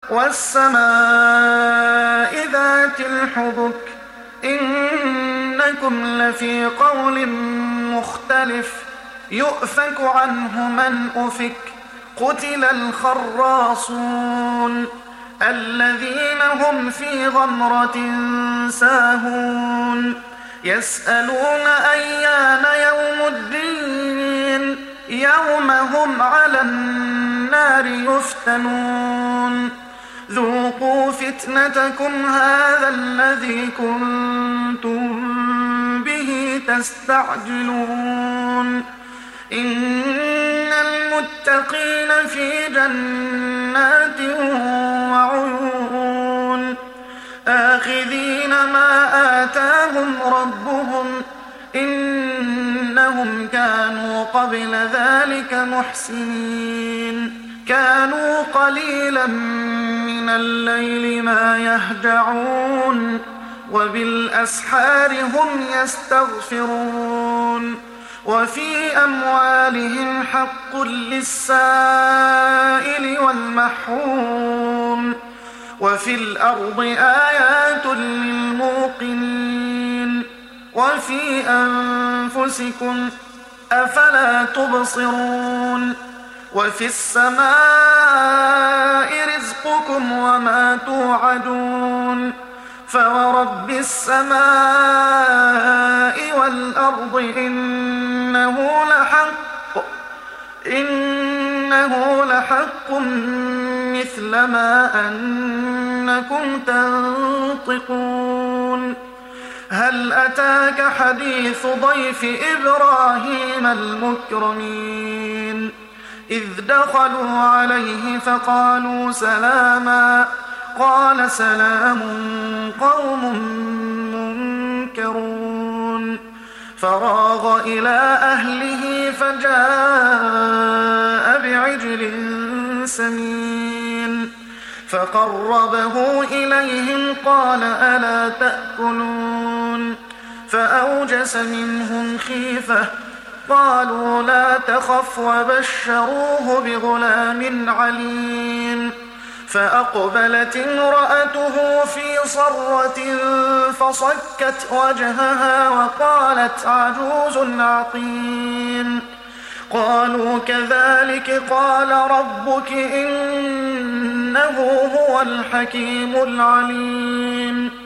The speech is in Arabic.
والسماء ذات الحبك إنكم لفي قول مختلف يؤفك عنه من أفك قتل الخراصون الذين هم في غمرة ساهون يسألون أيان يوم الدين يوم هم على النار يفتنون ذوقوا فتنتكم هذا الذي كنتم به تستعجلون إن المتقين في جنات وعيون آخذين ما آتاهم ربهم إنهم كانوا قبل ذلك محسنين كانوا قليلا من الليل ما يهجعون وبالأسحار هم يستغفرون وفي أموالهم حق للسائل والمحروم وفي الأرض آيات للموقنين وفي أنفسكم أفلا تبصرون وفي السماء رزقكم وما توعدون فورب السماء والأرض إنه لحق مثل ما أنكم تنطقون هل أتاك حديث ضيف إبراهيم المكرمين إذ دخلوا عليه فقالوا سلاما قال سلام قوم منكرون فراغ إلى أهله فجاء بعجل سمين فقربه إليهم قال ألا تأكلون فأوجس منهم خيفة قالوا لا تخف وبشروه بغلام عليم فأقبلت امرأته في صرة فصكت وجهها وقالت عجوز عقيم قالوا كذلك قال ربك إنه هو الحكيم العليم